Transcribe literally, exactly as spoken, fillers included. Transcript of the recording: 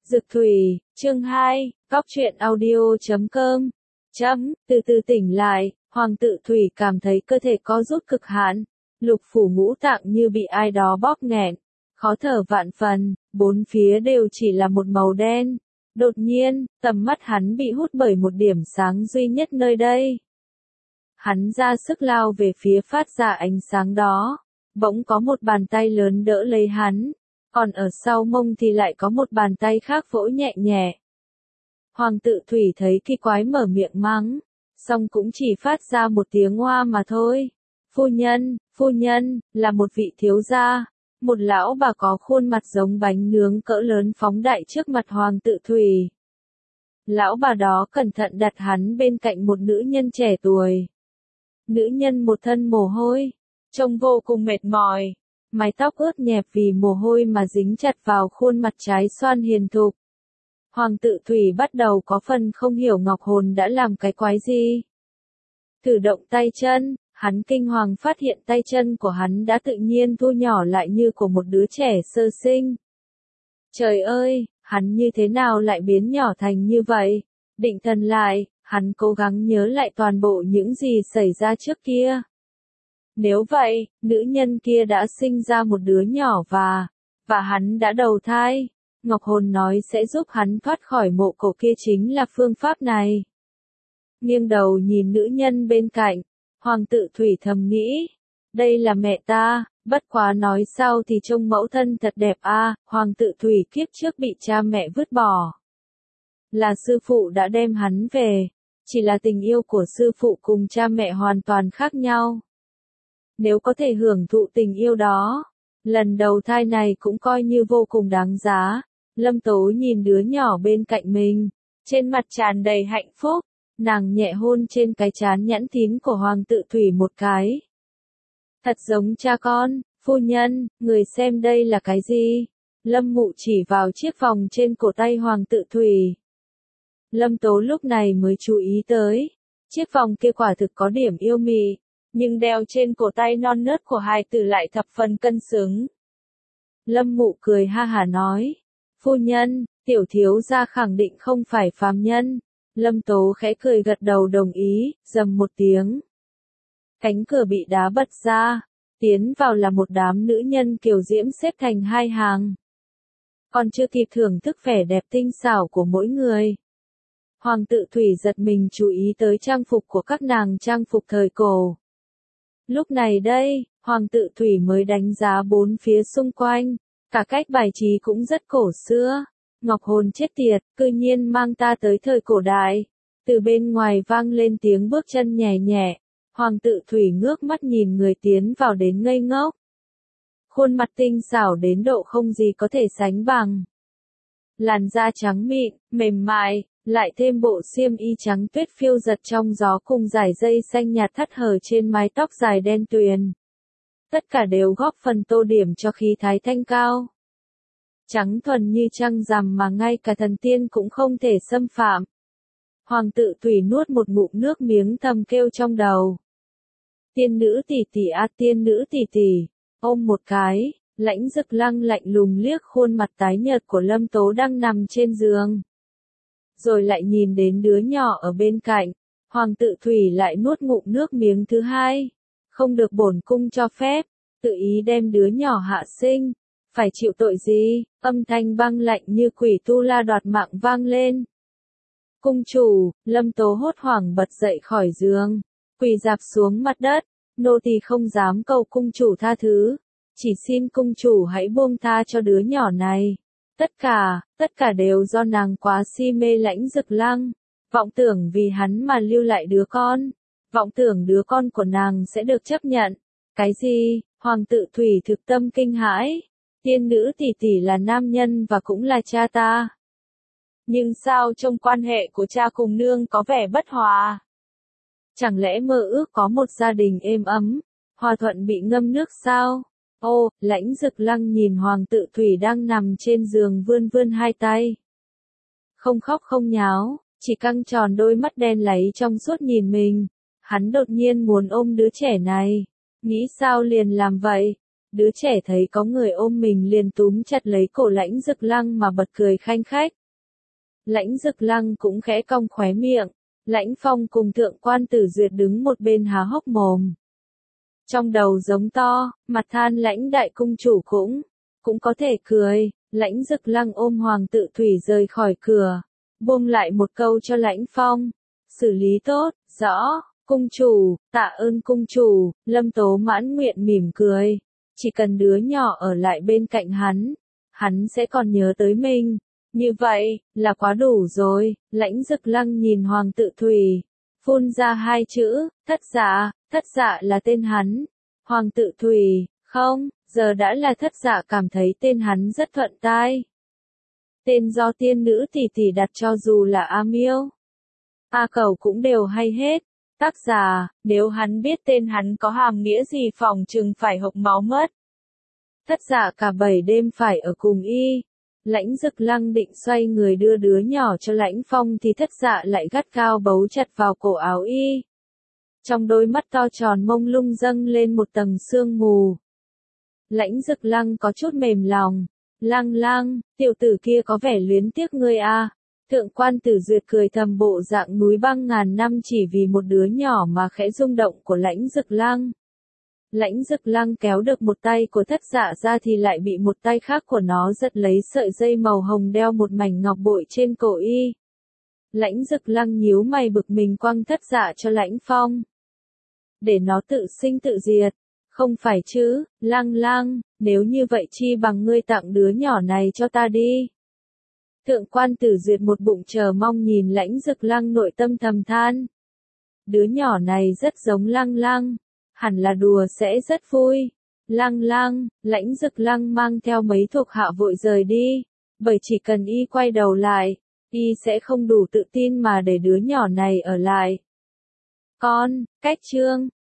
Dực Thủy, chương hai, Cóc truyện audio chấm com. Chấm, từ từ tỉnh lại, Hoàng tự Thủy cảm thấy cơ thể có rút cực hạn, lục phủ ngũ tạng như bị ai đó bóp nghẹn, khó thở vạn phần, bốn phía đều chỉ là một màu đen. Đột nhiên, tầm mắt hắn bị hút bởi một điểm sáng duy nhất nơi đây. Hắn ra sức lao về phía phát ra ánh sáng đó, bỗng có một bàn tay lớn đỡ lấy hắn, còn ở sau mông thì lại có một bàn tay khác vỗ nhẹ nhẹ. Hoàng tự Thủy thấy kỳ quái mở miệng mắng, song cũng chỉ phát ra một tiếng oa mà thôi. Phu nhân, phu nhân, là một vị thiếu gia, một lão bà có khuôn mặt giống bánh nướng cỡ lớn phóng đại trước mặt Hoàng tự Thủy. Lão bà đó cẩn thận đặt hắn bên cạnh một nữ nhân trẻ tuổi. Nữ nhân một thân mồ hôi, trông vô cùng mệt mỏi, mái tóc ướt nhẹp vì mồ hôi mà dính chặt vào khuôn mặt trái xoan hiền thục. Hoàng tự Thủy bắt đầu có phần không hiểu Ngọc Hồn đã làm cái quái gì. Cử động tay chân, hắn kinh hoàng phát hiện tay chân của hắn đã tự nhiên thu nhỏ lại như của một đứa trẻ sơ sinh. Trời ơi, hắn như thế nào lại biến nhỏ thành như vậy? Định thần lại, hắn cố gắng nhớ lại toàn bộ những gì xảy ra trước kia. Nếu vậy, nữ nhân kia đã sinh ra một đứa nhỏ và, và hắn đã đầu thai. Ngọc Hồn nói sẽ giúp hắn thoát khỏi mộ cổ kia chính là phương pháp này. Nghiêng đầu nhìn nữ nhân bên cạnh, Hoàng tự Thủy thầm nghĩ, đây là mẹ ta, bất quá nói sao thì trông mẫu thân thật đẹp a. À, Hoàng tự Thủy kiếp trước bị cha mẹ vứt bỏ. Là sư phụ đã đem hắn về, chỉ là tình yêu của sư phụ cùng cha mẹ hoàn toàn khác nhau. Nếu có thể hưởng thụ tình yêu đó, lần đầu thai này cũng coi như vô cùng đáng giá. Lâm Tố nhìn đứa nhỏ bên cạnh mình, trên mặt tràn đầy hạnh phúc, nàng nhẹ hôn trên cái trán nhẵn thín của Hoàng tự Thủy một cái. Thật giống cha con, phu nhân, người xem đây là cái gì? Lâm Mụ chỉ vào chiếc vòng trên cổ tay Hoàng tự Thủy. Lâm Tố lúc này mới chú ý tới, chiếc vòng kia quả thực có điểm yêu mị, nhưng đeo trên cổ tay non nớt của hài tử lại thập phần cân xứng. Lâm Mụ cười ha hả nói, phu nhân, tiểu thiếu gia khẳng định không phải phàm nhân. Lâm Tố khẽ cười gật đầu đồng ý, rầm một tiếng. Cánh cửa bị đá bật ra, tiến vào là một đám nữ nhân kiều diễm xếp thành hai hàng. Còn chưa kịp thưởng thức vẻ đẹp tinh xảo của mỗi người. Hoàng tự Thủy giật mình chú ý tới trang phục của các nàng trang phục thời cổ. Lúc này đây, Hoàng tự Thủy mới đánh giá bốn phía xung quanh, cả cách bài trí cũng rất cổ xưa. Ngọc Hồn chết tiệt, cư nhiên mang ta tới thời cổ đại. Từ bên ngoài vang lên tiếng bước chân nhẹ nhẹ. Hoàng tự Thủy ngước mắt nhìn người tiến vào đến ngây ngốc. Khuôn mặt tinh xảo đến độ không gì có thể sánh bằng. Làn da trắng mịn, mềm mại, lại thêm bộ xiêm y trắng tuyết phiêu giật trong gió cùng dải dây xanh nhạt thắt hở trên mái tóc dài đen tuyền. Tất cả đều góp phần tô điểm cho khí thái thanh cao. Trắng thuần như trăng rằm mà ngay cả thần tiên cũng không thể xâm phạm. Hoàng tự Thủy nuốt một ngụm nước miếng thầm kêu trong đầu. Tiên nữ tỷ tỷ a, tiên nữ tỷ tỷ, ôm một cái, Lãnh Dực Lăng lạnh lùng liếc khuôn mặt tái nhợt của Lâm Tố đang nằm trên giường. Rồi lại nhìn đến đứa nhỏ ở bên cạnh, Hoàng tự Thủy lại nuốt ngụm nước miếng thứ hai. Không được bổn cung cho phép, tự ý đem đứa nhỏ hạ sinh. Phải chịu tội gì? Âm thanh băng lạnh như quỷ tu la đoạt mạng vang lên. Cung chủ, Lâm Tố hốt hoảng bật dậy khỏi giường, quỳ rạp xuống mặt đất, nô tỳ không dám cầu cung chủ tha thứ, chỉ xin cung chủ hãy buông tha cho đứa nhỏ này. Tất cả, tất cả đều do nàng quá si mê Lãnh Dực Lăng, vọng tưởng vì hắn mà lưu lại đứa con, vọng tưởng đứa con của nàng sẽ được chấp nhận. Cái gì? Hoàng tự Thủy thực tâm kinh hãi. Tiên nữ tỷ tỷ là nam nhân và cũng là cha ta. Nhưng sao trong quan hệ của cha cùng nương có vẻ bất hòa? Chẳng lẽ mơ ước có một gia đình êm ấm, hòa thuận bị ngâm nước sao? Ô, Lãnh Dực Lăng nhìn Hoàng tự Thủy đang nằm trên giường vươn vươn hai tay. Không khóc không nháo, chỉ căng tròn đôi mắt đen láy trong suốt nhìn mình. Hắn đột nhiên muốn ôm đứa trẻ này. Nghĩ sao liền làm vậy? Đứa trẻ thấy có người ôm mình liền túm chặt lấy cổ Lãnh Dực Lăng mà bật cười khanh khách. Lãnh Dực Lăng cũng khẽ cong khóe miệng. Lãnh Phong cùng Thượng quan Tử Duyệt đứng một bên há hốc mồm. Trong đầu giống to, mặt than Lãnh đại cung chủ cũng, cũng có thể cười. Lãnh Dực Lăng ôm Hoàng Tự Thủy rời khỏi cửa, buông lại một câu cho Lãnh Phong. Xử lý tốt, rõ, cung chủ, tạ ơn cung chủ. Lâm Tố mãn nguyện mỉm cười. Chỉ cần đứa nhỏ ở lại bên cạnh hắn, hắn sẽ còn nhớ tới mình. Như vậy, là quá đủ rồi. Lãnh Dực Lăng nhìn Hoàng Tự Thủy, phun ra hai chữ, thất dạ. Thất dạ là tên hắn. Hoàng Tự Thủy, không, giờ đã là thất dạ cảm thấy tên hắn rất thuận tai. Tên do tiên nữ tỷ tỷ đặt cho dù là A Miêu, A Cẩu cũng đều hay hết. Tác giả, nếu hắn biết tên hắn có hàm nghĩa gì phòng chừng phải hộc máu mất. Thất dạ cả bảy đêm phải ở cùng y. Lãnh Dực Lăng định xoay người đưa đứa nhỏ cho Lãnh Phong thì thất dạ lại gắt gao bấu chặt vào cổ áo y. Trong đôi mắt to tròn mông lung dâng lên một tầng sương mù. Lãnh Dực Lăng có chút mềm lòng. Lăng Lăng, tiểu tử kia có vẻ luyến tiếc ngươi à. Thượng quan Tử Duyệt cười thầm bộ dạng núi băng ngàn năm chỉ vì một đứa nhỏ mà khẽ rung động của Lãnh Dực Lăng. Lãnh Dực Lăng kéo được một tay của thất dạ ra thì lại bị một tay khác của nó giật lấy sợi dây màu hồng đeo một mảnh ngọc bội trên cổ y. Lãnh Dực Lăng nhíu mày bực mình quăng thất dạ cho Lãnh Phong. Để nó tự sinh tự diệt. Không phải chứ, Lăng Lăng, nếu như vậy chi bằng ngươi tặng đứa nhỏ này cho ta đi. Thượng quan Tử Duyệt một bụng chờ mong nhìn Lãnh Dực Lăng nội tâm thầm than. Đứa nhỏ này rất giống Lăng Lăng, hẳn là đùa sẽ rất vui. Lăng Lăng, Lãnh Dực Lăng mang theo mấy thuộc hạ vội rời đi, bởi chỉ cần y quay đầu lại, y sẽ không đủ tự tin mà để đứa nhỏ này ở lại. Con, cách chương